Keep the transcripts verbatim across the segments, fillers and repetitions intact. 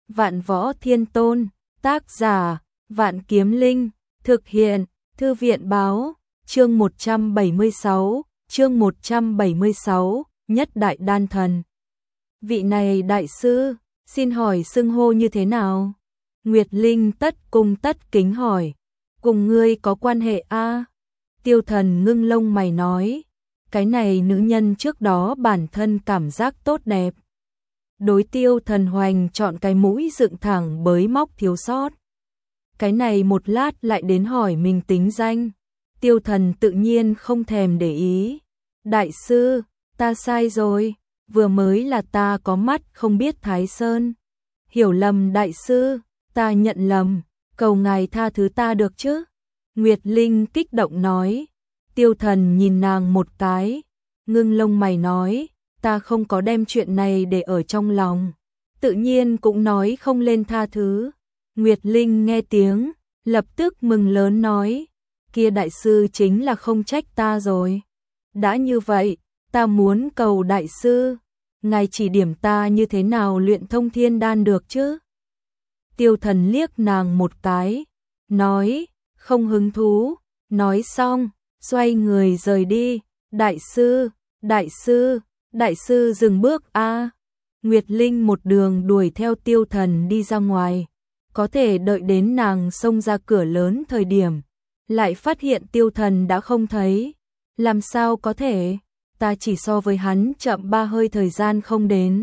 Vạn Võ Thiên Tôn, tác giả, Vạn Kiếm Linh, thực hiện, Thư viện Báo, chương một trăm bảy mươi sáu, chương một trăm bảy mươi sáu, Nhất Đại Đan Thần. Vị này đại sư, xin hỏi xưng hô như thế nào? Nguyệt Linh tất cung tất kính hỏi, cùng ngươi có quan hệ a? À? Tiêu Thần ngưng lông mày nói, cái này nữ nhân trước đó bản thân cảm giác tốt đẹp. Đối Tiêu Thần hoành chọn cái mũi dựng thẳng bới móc thiếu sót. Cái này một lát lại đến hỏi mình tính danh. Tiêu Thần tự nhiên không thèm để ý. Đại sư, ta sai rồi, vừa mới là ta có mắt không biết Thái Sơn. Hiểu lầm đại sư, ta nhận lầm, cầu ngài tha thứ ta được chứ? Nguyệt Linh kích động nói. Tiêu Thần nhìn nàng một cái, ngưng lông mày nói, ta không có đem chuyện này để ở trong lòng, tự nhiên cũng nói không lên tha thứ. Nguyệt Linh nghe tiếng, lập tức mừng lớn nói, kia đại sư chính là không trách ta rồi. Đã như vậy, ta muốn cầu đại sư, ngài chỉ điểm ta như thế nào luyện thông thiên đan được chứ? Tiêu Thần liếc nàng một cái, nói, không hứng thú, nói xong, xoay người rời đi. Đại sư, đại sư, đại sư dừng bước a. À. Nguyệt Linh một đường đuổi theo Tiêu Thần đi ra ngoài, có thể đợi đến nàng xông ra cửa lớn thời điểm, lại phát hiện Tiêu Thần đã không thấy. Làm sao có thể, ta chỉ so với hắn chậm ba hơi thời gian không đến.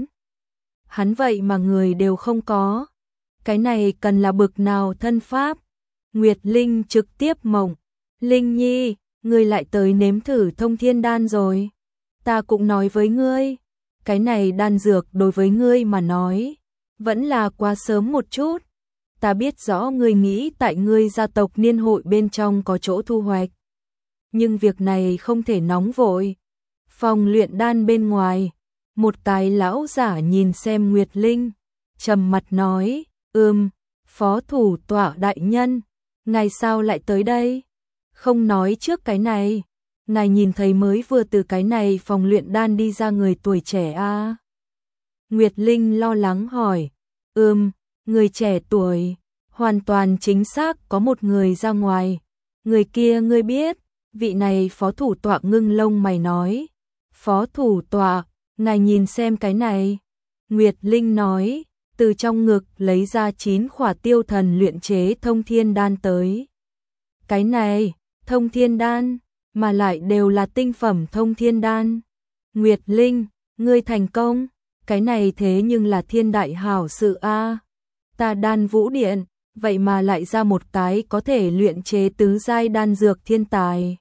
Hắn vậy mà người đều không có, cái này cần là bực nào thân pháp? Nguyệt Linh trực tiếp mộng, Linh Nhi, ngươi lại tới nếm thử thông thiên đan rồi. Ta cũng nói với ngươi, cái này đan dược đối với ngươi mà nói, vẫn là quá sớm một chút. Ta biết rõ ngươi nghĩ tại ngươi gia tộc niên hội bên trong có chỗ thu hoạch. Nhưng việc này không thể nóng vội. Phòng luyện đan bên ngoài, một cái lão giả nhìn xem Nguyệt Linh, trầm mặt nói, ừm, phó thủ tọa đại nhân, ngài sao lại tới đây? Không nói trước cái này, ngài nhìn thấy mới vừa từ cái này phòng luyện đan đi ra người tuổi trẻ a? À? Nguyệt Linh lo lắng hỏi, ừm, người trẻ tuổi, hoàn toàn chính xác có một người ra ngoài. Người kia ngươi biết? Vị này phó thủ tọa ngưng lông mày nói, phó thủ tọa, ngài nhìn xem cái này. Nguyệt Linh nói, từ trong ngực lấy ra chín khỏa Tiêu Thần luyện chế thông thiên đan tới. Cái này, thông thiên đan, mà lại đều là tinh phẩm thông thiên đan. Nguyệt Linh, ngươi thành công, cái này thế nhưng là thiên đại hảo sự a. À. Ta Đan Vũ Điện, vậy mà lại ra một cái có thể luyện chế tứ giai đan dược thiên tài.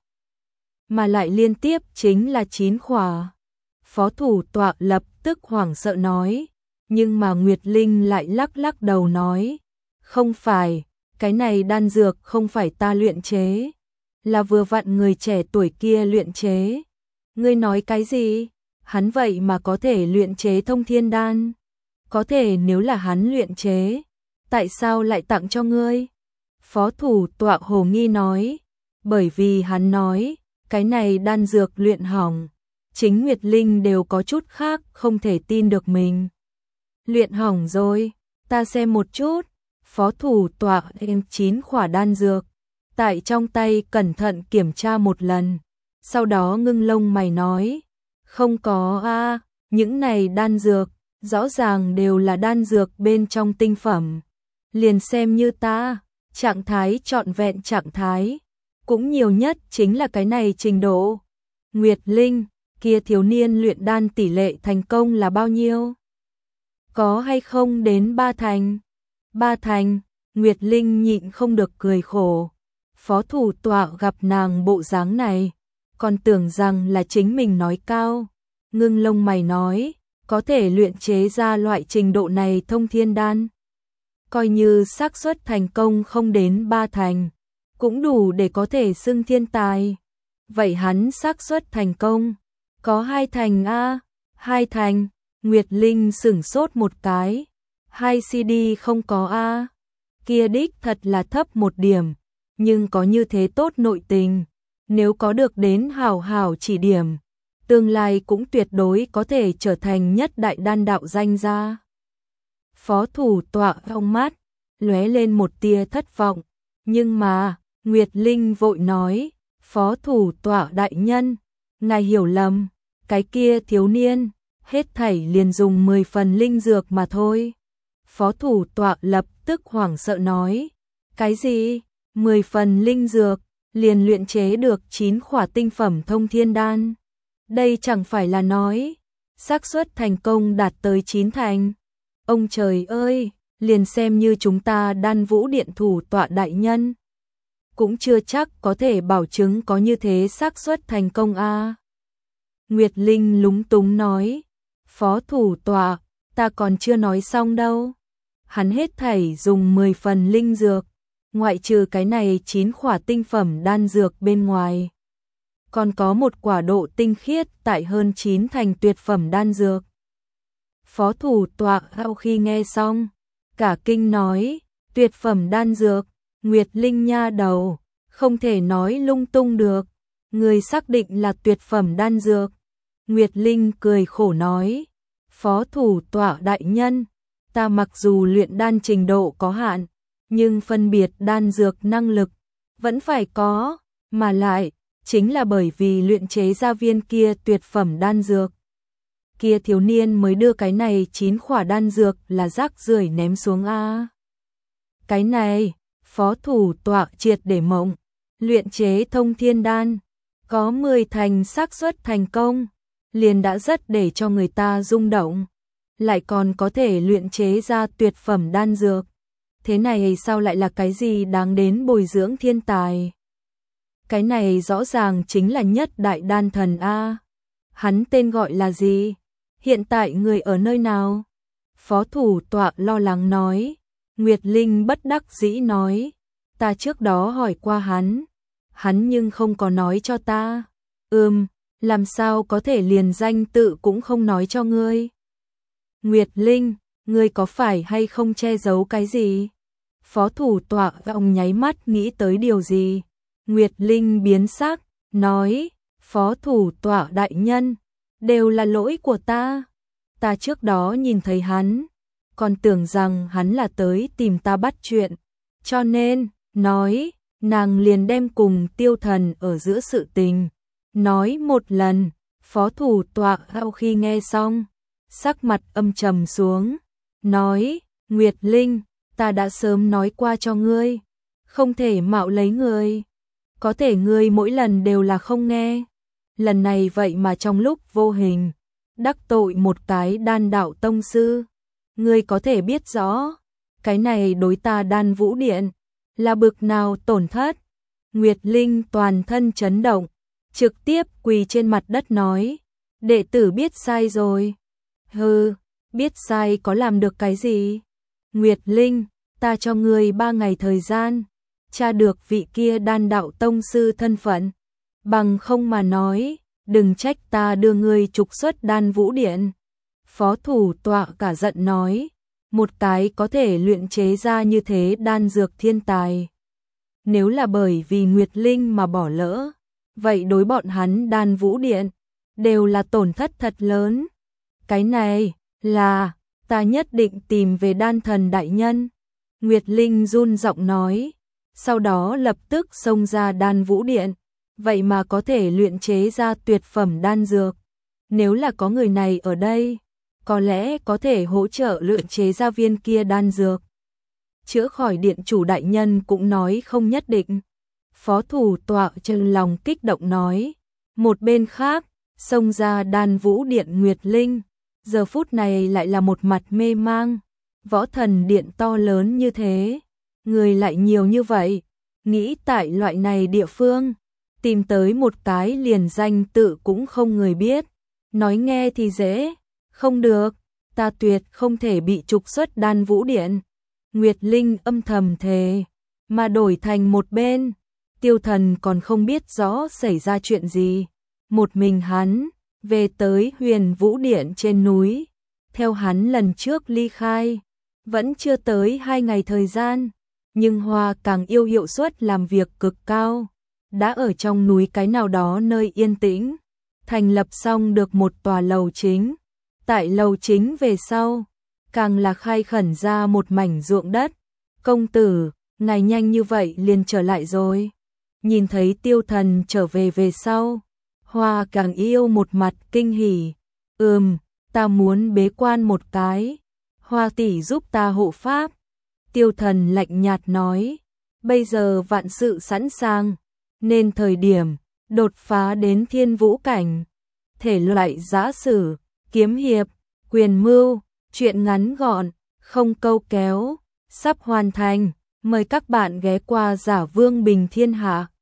Mà lại liên tiếp chính là chín khỏa. Phó thủ tọa lập tức hoảng sợ nói, nhưng mà Nguyệt Linh lại lắc lắc đầu nói, không phải, cái này đan dược không phải ta luyện chế, là vừa vặn người trẻ tuổi kia luyện chế. Ngươi nói cái gì? Hắn vậy mà có thể luyện chế thông thiên đan? Có thể nếu là hắn luyện chế, tại sao lại tặng cho ngươi? Phó thủ tọa hồ nghi nói, bởi vì hắn nói, cái này đan dược luyện hỏng. Chính Nguyệt Linh đều có chút khác không thể tin được mình. Luyện hỏng rồi, ta xem một chút. Phó thủ tọa đem chín khỏa đan dược tại trong tay cẩn thận kiểm tra một lần, sau đó ngưng lông mày nói, không có a, à, những này đan dược rõ ràng đều là đan dược bên trong tinh phẩm, liền xem như ta, trạng thái trọn vẹn trạng thái, cũng nhiều nhất chính là cái này trình độ. Nguyệt Linh, kia thiếu niên luyện đan tỷ lệ thành công là bao nhiêu? Có hay không đến ba thành? Ba thành, Nguyệt Linh nhịn không được cười khổ. Phó thủ tọa gặp nàng bộ dáng này, còn tưởng rằng là chính mình nói cao. Ngưng lông mày nói, có thể luyện chế ra loại trình độ này thông thiên đan. Coi như xác suất thành công không đến ba thành, cũng đủ để có thể xưng thiên tài. Vậy hắn xác suất thành công, có hai thành a? À? Hai thành, Nguyệt Linh sửng sốt một cái. Hai xê đê không có a? À? Kia đích thật là thấp một điểm, nhưng có như thế tốt nội tình, nếu có được đến hảo hảo chỉ điểm, tương lai cũng tuyệt đối có thể trở thành nhất đại đan đạo danh gia. Phó thủ tọa trong mắt lóe lên một tia thất vọng, nhưng mà, Nguyệt Linh vội nói, phó thủ tọa đại nhân, ngài hiểu lầm, cái kia thiếu niên, hết thảy liền dùng mười phần linh dược mà thôi. Phó thủ tọa lập tức hoảng sợ nói, cái gì, mười phần linh dược, liền luyện chế được chín khỏa tinh phẩm thông thiên đan. Đây chẳng phải là nói, xác suất thành công đạt tới chín thành. Ông trời ơi, liền xem như chúng ta Đan Vũ Điện thủ tọa đại nhân, cũng chưa chắc có thể bảo chứng có như thế xác suất thành công a. À. Nguyệt Linh lúng túng nói, phó thủ tọa, ta còn chưa nói xong đâu. Hắn hết thảy dùng mười phần linh dược, ngoại trừ cái này chín khỏa tinh phẩm đan dược bên ngoài. Còn có một quả độ tinh khiết tại hơn chín thành tuyệt phẩm đan dược. Phó thủ tọa sau khi nghe xong, cả kinh nói, tuyệt phẩm đan dược, Nguyệt Linh nha đầu, không thể nói lung tung được, người xác định là tuyệt phẩm đan dược. Nguyệt Linh cười khổ nói, phó thủ tọa đại nhân, ta mặc dù luyện đan trình độ có hạn, nhưng phân biệt đan dược năng lực vẫn phải có, mà lại chính là bởi vì luyện chế ra viên kia tuyệt phẩm đan dược. Kia thiếu niên mới đưa cái này chín khỏa đan dược là rác rưởi ném xuống a. Cái này, phó thủ tọa triệt để mộng, luyện chế thông thiên đan, có mười thành xác suất thành công, liền đã rất để cho người ta rung động, lại còn có thể luyện chế ra tuyệt phẩm đan dược. Thế này sao lại là cái gì đáng đến bồi dưỡng thiên tài? Cái này rõ ràng chính là nhất đại đan thần a. Hắn tên gọi là gì? Hiện tại người ở nơi nào? Phó thủ tọa lo lắng nói. Nguyệt Linh bất đắc dĩ nói, ta trước đó hỏi qua hắn, hắn nhưng không có nói cho ta. Ừm, làm sao có thể liền danh tự cũng không nói cho ngươi? Nguyệt Linh, ngươi có phải hay không che giấu cái gì? Phó thủ tọa ông nháy mắt nghĩ tới điều gì? Nguyệt Linh biến sắc, nói, phó thủ tọa đại nhân, đều là lỗi của ta. Ta trước đó nhìn thấy hắn, còn tưởng rằng hắn là tới tìm ta bắt chuyện, cho nên, nói, nàng liền đem cùng tiêu thần ở giữa sự tình. Nói một lần, phó thủ tọa sau khi nghe xong, sắc mặt âm trầm xuống, nói, Nguyệt Linh, ta đã sớm nói qua cho ngươi, không thể mạo lấy người. Có thể ngươi mỗi lần đều là không nghe. Lần này vậy mà trong lúc vô hình, đắc tội một cái đan đạo tông sư. Ngươi có thể biết rõ, cái này đối ta Đan Vũ Điện, là bực nào tổn thất. Nguyệt Linh toàn thân chấn động, trực tiếp quỳ trên mặt đất nói, đệ tử biết sai rồi. Hừ, biết sai có làm được cái gì? Nguyệt Linh, ta cho ngươi ba ngày thời gian, tra được vị kia đan đạo tông sư thân phận, bằng không mà nói, đừng trách ta đưa ngươi trục xuất Đan Vũ Điện. Phó thủ tọa cả giận nói, một cái có thể luyện chế ra như thế đan dược thiên tài. Nếu là bởi vì Nguyệt Linh mà bỏ lỡ, vậy đối bọn hắn Đan Vũ Điện, đều là tổn thất thật lớn. Cái này, là, ta nhất định tìm về đan thần đại nhân. Nguyệt Linh run giọng nói, sau đó lập tức xông ra Đan Vũ Điện, vậy mà có thể luyện chế ra tuyệt phẩm đan dược. Nếu là có người này ở đây, có lẽ có thể hỗ trợ luyện chế ra viên kia đan dược. Chữa khỏi điện chủ đại nhân cũng nói không nhất định. Phó thủ tọa trừng lòng kích động nói. Một bên khác, xông ra Đan Vũ Điện Nguyệt Linh, giờ phút này lại là một mặt mê mang. Võ thần điện to lớn như thế, người lại nhiều như vậy, nghĩ tại loại này địa phương, tìm tới một cái liền danh tự cũng không người biết. Nói nghe thì dễ, không được, ta tuyệt không thể bị trục xuất Đan Vũ Điện. Nguyệt Linh âm thầm thề, mà đổi thành một bên, tiêu thần còn không biết rõ xảy ra chuyện gì. Một mình hắn, về tới Huyền Vũ Điện trên núi, theo hắn lần trước ly khai, vẫn chưa tới hai ngày thời gian, nhưng Hoa càng yêu hiệu suất làm việc cực cao, đã ở trong núi cái nào đó nơi yên tĩnh, thành lập xong được một tòa lầu chính. Tại lầu chính về sau, càng là khai khẩn ra một mảnh ruộng đất. Công tử, ngài nhanh như vậy liền trở lại rồi. Nhìn thấy Tiêu Thần trở về về sau, Hoa càng yêu một mặt kinh hỉ. Ừm, ta muốn bế quan một cái. Hoa tỷ giúp ta hộ pháp. Tiêu Thần lạnh nhạt nói, bây giờ vạn sự sẵn sàng, nên thời điểm đột phá đến thiên vũ cảnh. Thể loại giã sử, kiếm hiệp, quyền mưu, truyện ngắn gọn, không câu kéo, sắp hoàn thành. Mời các bạn ghé qua Giả Vương Bình Thiên Hạ.